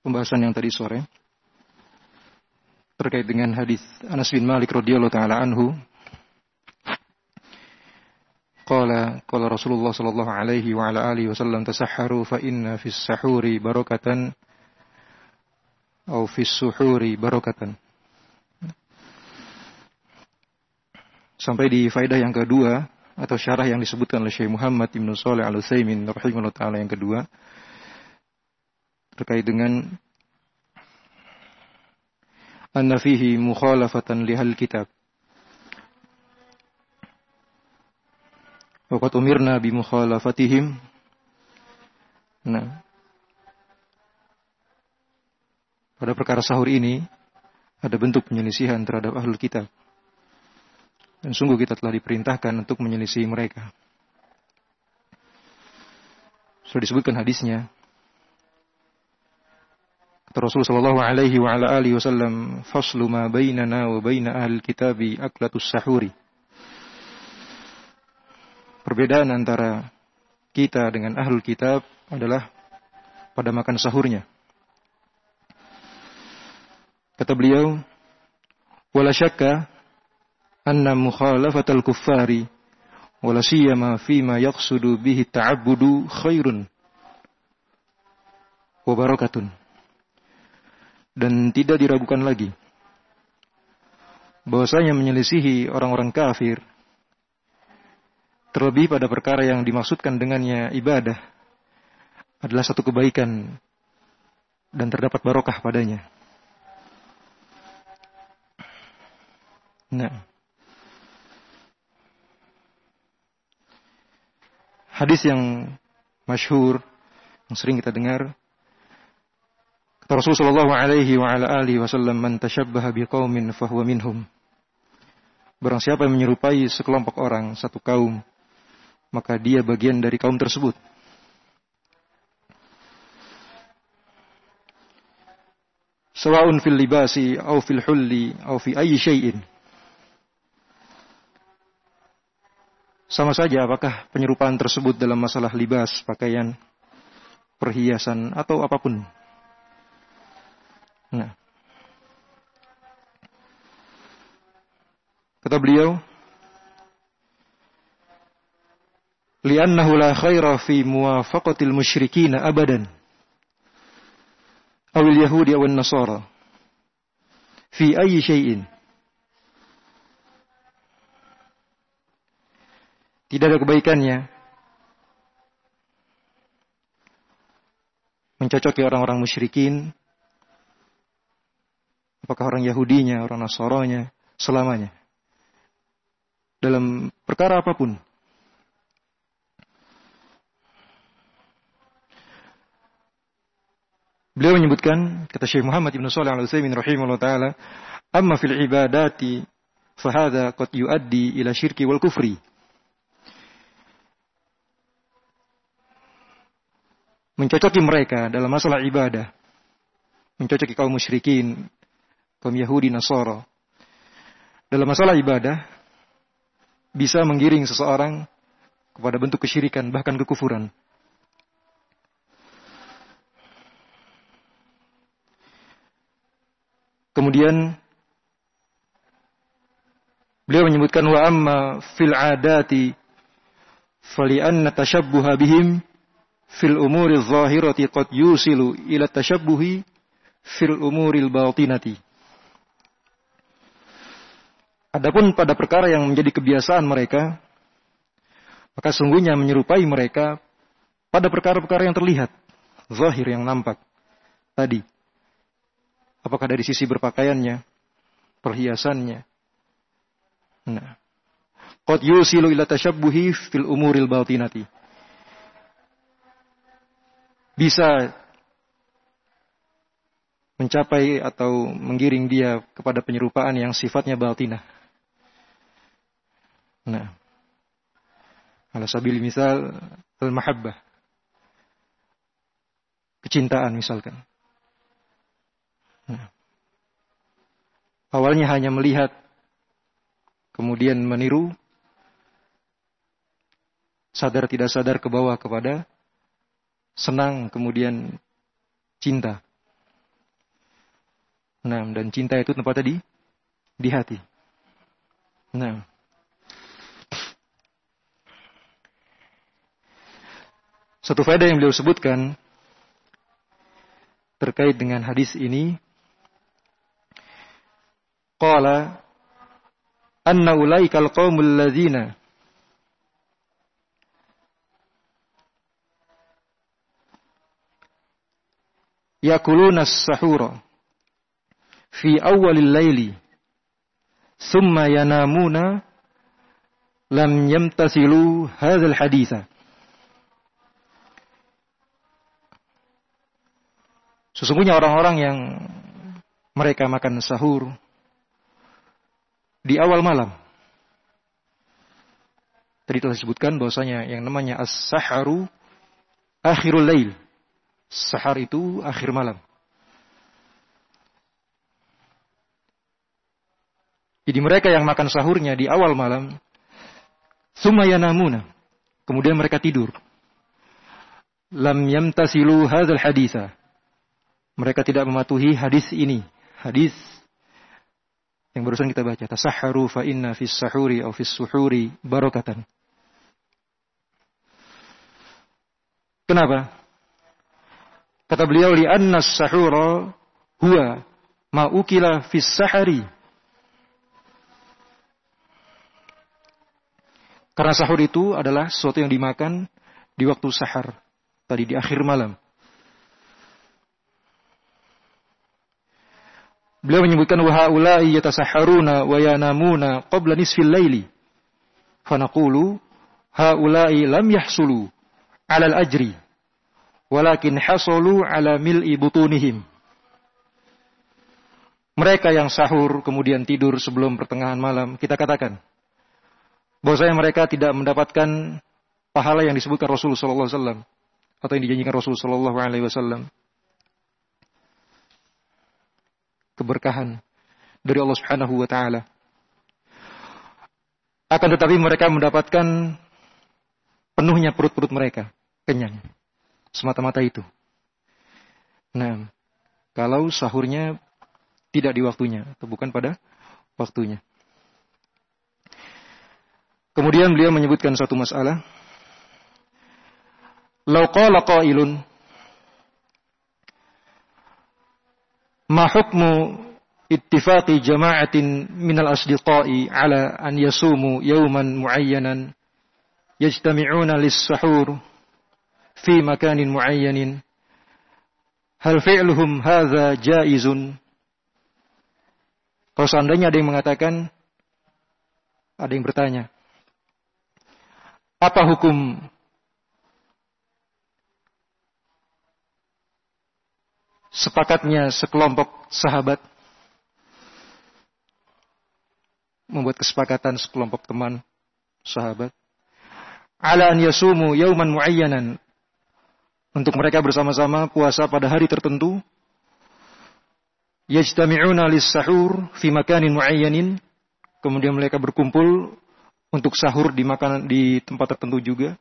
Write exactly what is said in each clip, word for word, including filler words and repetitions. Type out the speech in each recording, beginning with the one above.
pembahasan yang tadi sore terkait dengan hadis Anas bin Malik radhiyallahu taala anhu. Qala qala Rasulullah sallallahu alaihi wa ala alihi wasallam tasahharu fa inna fis sahuri barakatan atau fis suhuri barakatan. Sampai di faedah yang kedua atau syarah yang disebutkan oleh Syekh Muhammad Ibnu Shalih Al-Utsaimin rahimahullah taala yang kedua terkait dengan anna fihi mukhalafatan lihal kitab. Wa qad umirna bi mukhalafatihim. Nah, pada perkara sahur ini ada bentuk penyelisihan terhadap ahlul kitab. Dan sungguh kita telah diperintahkan untuk menyelisihi mereka. Sudah disebutkan hadisnya. Kata Rasul sallallahu alaihi wa ala alihi wasallam, "Faslu ma bainana wa baina ahlil kitabi aklatus sahuri." Perbedaan antara kita dengan ahlul kitab adalah pada makan sahurnya. Kata beliau, "Wala syakka anna mukhalafatal kuffari wala siyama fima yaqsudu bihi ta'abbudu khairun wa barakatun." Dan tidak diragukan lagi bahwasanya menyelisihi orang-orang kafir, terlebih pada perkara yang dimaksudkan dengannya ibadah, adalah satu kebaikan dan terdapat barokah padanya. Nah, hadis yang masyhur yang sering kita dengar, kata Rasul sallallahu alaihi wa ala alihi wasallam, "Man tashabbaha biqaumin fahuwa minhum." Barang siapa yang menyerupai sekelompok orang, satu kaum, maka dia bagian dari kaum tersebut. Sawa'un fil libasi aw fil hulli aw fi ayyi syai'in. Sama saja apakah penyerupaan tersebut dalam masalah libas, pakaian, perhiasan atau apapun. Nah, kata beliau, li'annahu la khaira fi muwafaqatil musyrikin abadan awil yahudi awan nasara fi ayyi syai'in. Tidak ada kebaikannya mencocoki orang-orang musyrikin, apakah orang Yahudinya, orang Nasaranya, selamanya, dalam perkara apapun. Beliau menyebutkan, kata Syekh Muhammad Ibnu Shalih Al-Utsaimin rahimahullah taala, "Amma fil ibadati fa hadza qad yuaddi ila syirki wal kufri." Mencocoki mereka dalam masalah ibadah, mencocoki kaum musyrikin, kaum Yahudi, Nasara, dalam masalah ibadah, bisa menggiring seseorang kepada bentuk kesyirikan, bahkan kekufuran. Kemudian beliau menyebutkan, wa amma fil adati fali'anna tashabbuha bihim fil umuri zahirati qad yusilu ila tashabbuhi fil umuril batinati. Adapun pada perkara yang menjadi kebiasaan mereka, maka sungguhnya menyerupai mereka pada perkara-perkara yang terlihat, zahir, yang nampak tadi. Apakah dari sisi berpakaiannya, perhiasannya. Nah, qad yusilu ila tashabbuhi fil umuril batinati. Bisa mencapai atau menggiring dia kepada penyerupaan yang sifatnya batinah. Nah, ala sabil misal al-mahabbah, kecintaan misalkan. Nah, awalnya hanya melihat, kemudian meniru, sadar tidak sadar ke bawah kepada senang, kemudian cinta. Nah, dan cinta itu tempatnya di di hati. Nah, satu faedah yang beliau sebutkan terkait dengan hadis ini, qala anna ulaikal qaumul ladzina yakuluna as-sahura fi awwalil laili thumma yanamuna lam yamtasilu hadzal haditsa. Sesungguhnya orang-orang yang mereka makan sahur di awal malam. Tadi telah disebutkan bahwasanya yang namanya as-saharu akhirul lail. Sahar itu akhir malam. Jadi mereka yang makan sahurnya di awal malam, summa yanamuna, kemudian mereka tidur. Lam yamtasilu hadzal haditsa. Mereka tidak mematuhi hadis ini. Hadis yang barusan kita baca. Tasahharu fa inna fis sahuri aw fis suhuri barakatan. Kenapa? Kata beliau, li'anna as-sahura huwa ma ukila fis sahari. Karena sahur itu adalah sesuatu yang dimakan di waktu sahar. Tadi di akhir malam. Beliau menyebutkan wa haula'i yatasahharuna wa yanamuna qabla nisfil laili. Fa naqulu haula'i lam yahsulu 'ala al-ajri walakin hasalu 'ala mil'i butunihim. Mereka yang sahur kemudian tidur sebelum pertengahan malam, kita katakan bahwasanya mereka tidak mendapatkan pahala yang disebutkan Rasulullah sallallahu alaihi wasallam atau yang dijanjikan Rasulullah sallallahu alaihi wasallam. Keberkahan dari Allah Subhanahu wa taala. Akan tetapi mereka mendapatkan penuhnya perut-perut mereka, kenyang. Semata-mata itu. Nah, kalau sahurnya tidak di waktunya atau bukan pada waktunya. Kemudian beliau menyebutkan satu masalah. Lau qala qailun ma hukmu ittifaqi jama'atin minal asdiqai ala an yasumu yawman muayyanan yajtami'una lis-sahur fi makanin muayyanin hal fi'luhum hadza jaizun. Kalau seandainya ada yang mengatakan, ada yang bertanya, apa hukum sepakatnya sekelompok sahabat membuat kesepakatan sekelompok teman sahabat ala an yasumu yauman muayyanan untuk mereka bersama-sama puasa pada hari tertentu yajtami'una lis-sahur fi makanin muayyanin, kemudian mereka berkumpul untuk sahur di makanan di tempat tertentu juga.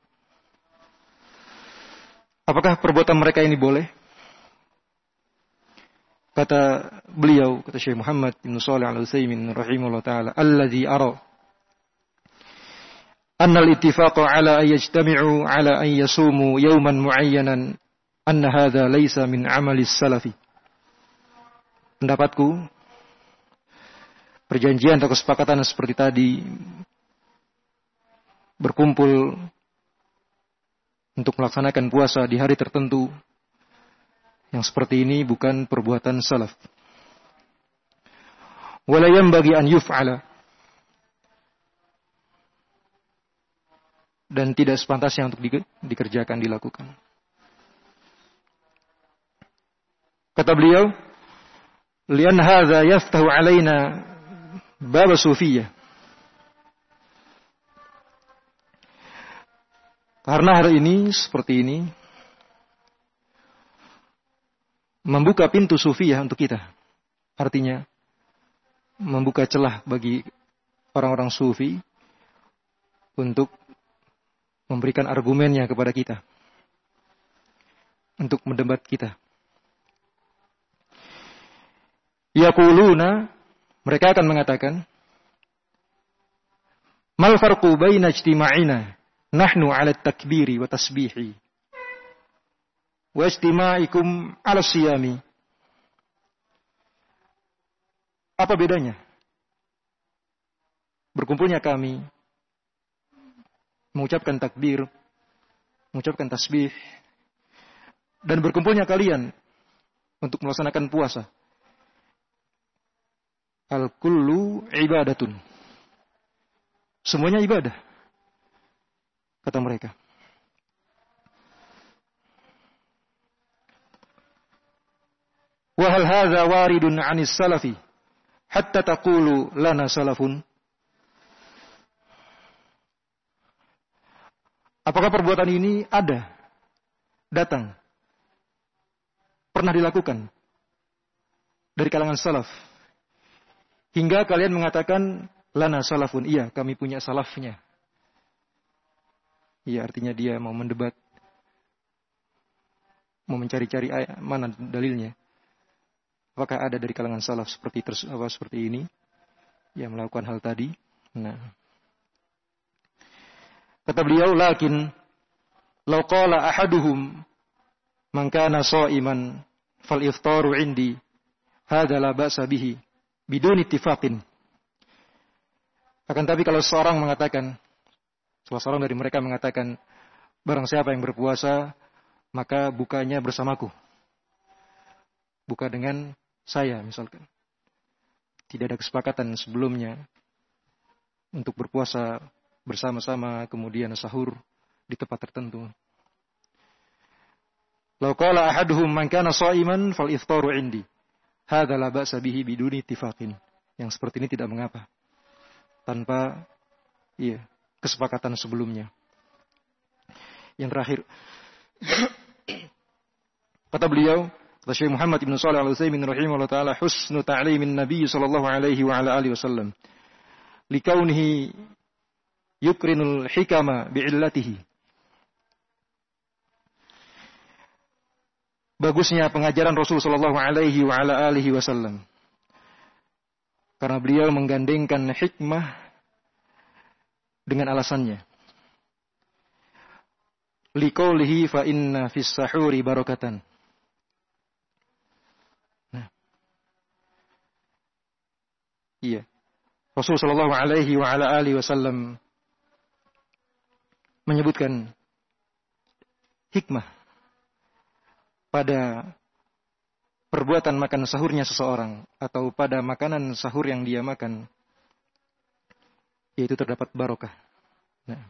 Apakah perbuatan mereka ini boleh? Kata beliau, kata Syekh Muhammad bin Shalih Al-Utsaimin rahimahullah taala, allazi ara anna al-ittifaq ala an yajtami'u ala an yasumu yawman muayyanan anna hadha laysa min amali salafi. Pendapatku, perjanjian atau kesepakatan seperti tadi berkumpul untuk melaksanakan puasa di hari tertentu yang seperti ini bukan perbuatan salaf. Wala yanbaghi an yuf'ala, dan tidak sepantasnya untuk dikerjakan, dilakukan. Kata beliau, lian hadza yaftahu alaina bab sufiyah. Karena hari ini seperti ini membuka pintu sufiyah untuk kita. Artinya membuka celah bagi orang-orang sufi untuk memberikan argumennya kepada kita, untuk mendebat kita. Yaquluna, mereka akan mengatakan, mal farqu baina ijtima'ina nahnu 'ala at-takbiri wa tasbihi wa ijtima'ikum 'ala siyami. Apa bedanya berkumpulnya kami mengucapkan takbir, mengucapkan tasbih, dan berkumpulnya kalian untuk melaksanakan puasa? Al-kullu ibadatun. Semuanya ibadah, kata mereka. Wa hal hadza waridun 'anis salafi hatta taqulu lana salafun? Apakah perbuatan ini ada, datang, pernah dilakukan dari kalangan salaf, hingga kalian mengatakan lana salafun? Iya, kami punya salafnya. Iya, artinya dia mau mendebat, mau mencari-cari ayat, mana dalilnya. Apakah ada dari kalangan salaf seperti terus, apa, seperti ini yang melakukan hal tadi? Nah, kata beliau, lakin law qala ahaduhum man kana sha'iman fal iftaru indi hadza la ba'sa bihi bidun ittifaqin. Akan tapi kalau seorang mengatakan, salah seorang dari mereka mengatakan, barang siapa yang berpuasa maka bukanya bersamaku, buka dengan saya misalkan, tidak ada kesepakatan sebelumnya untuk berpuasa bersama-sama kemudian sahur di tempat tertentu. Law qala ahaduhum man kana sha'iman fal iftaru indi hadza la ba'sa bihi biduni ittifaqin. Yang seperti ini tidak mengapa tanpa iya kesepakatan sebelumnya. Yang terakhir kata beliau, kata Syekh Muhammad Ibn Shalih Al-Utsaimin rahimahullah taala, husnu ta'limin Nabi sallallahu alaihi wa ala alihi wasallam likaunihi yukrinul hikama bi'illatihi. Bagusnya pengajaran Rasul sallallahu alaihi wa ala alihi wasallam karena beliau menggandengkan hikmah dengan alasannya. Liqaulihi fa inna fis sahuri barakatan. Nah. Iya. Rasul sallallahu alaihi wa ala alihi wasallam menyebutkan hikmah pada perbuatan makan sahurnya seseorang atau pada makanan sahur yang dia makan, yaitu terdapat barokah. Nah.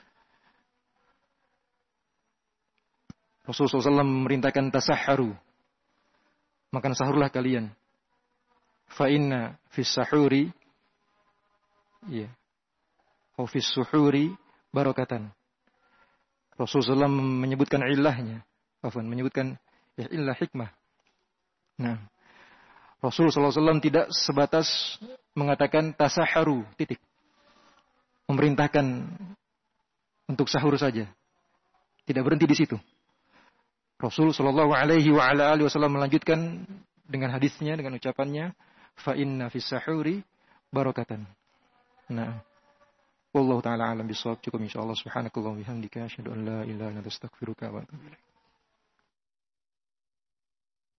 Rasulullah shallallahu alaihi wasallam memerintahkan tasahharu, makan sahurlah kalian. Fa inna fis sahuri, ya, au fis suhuri barakatan. Rasulullah shallallahu alaihi wasallam menyebutkan illahnya, afwan, menyebutkan ya, illah hikmah. Nah, Rasulullah shallallahu alaihi wasallam tidak sebatas mengatakan tasahharu, titik. Memerintahkan untuk sahur saja. Tidak berhenti di situ. Rasul sallallahu alaihi wa ala alihi wasallam melanjutkan dengan hadisnya, dengan ucapannya, fa inna fis sahuri barakatan. Nah, wallahu taala alam bisawab. Cukup insyaallah. Subhanakallahumma wa bihamdika asyhadu an la ilaha illa anta astaghfiruka wa atubu ilaik.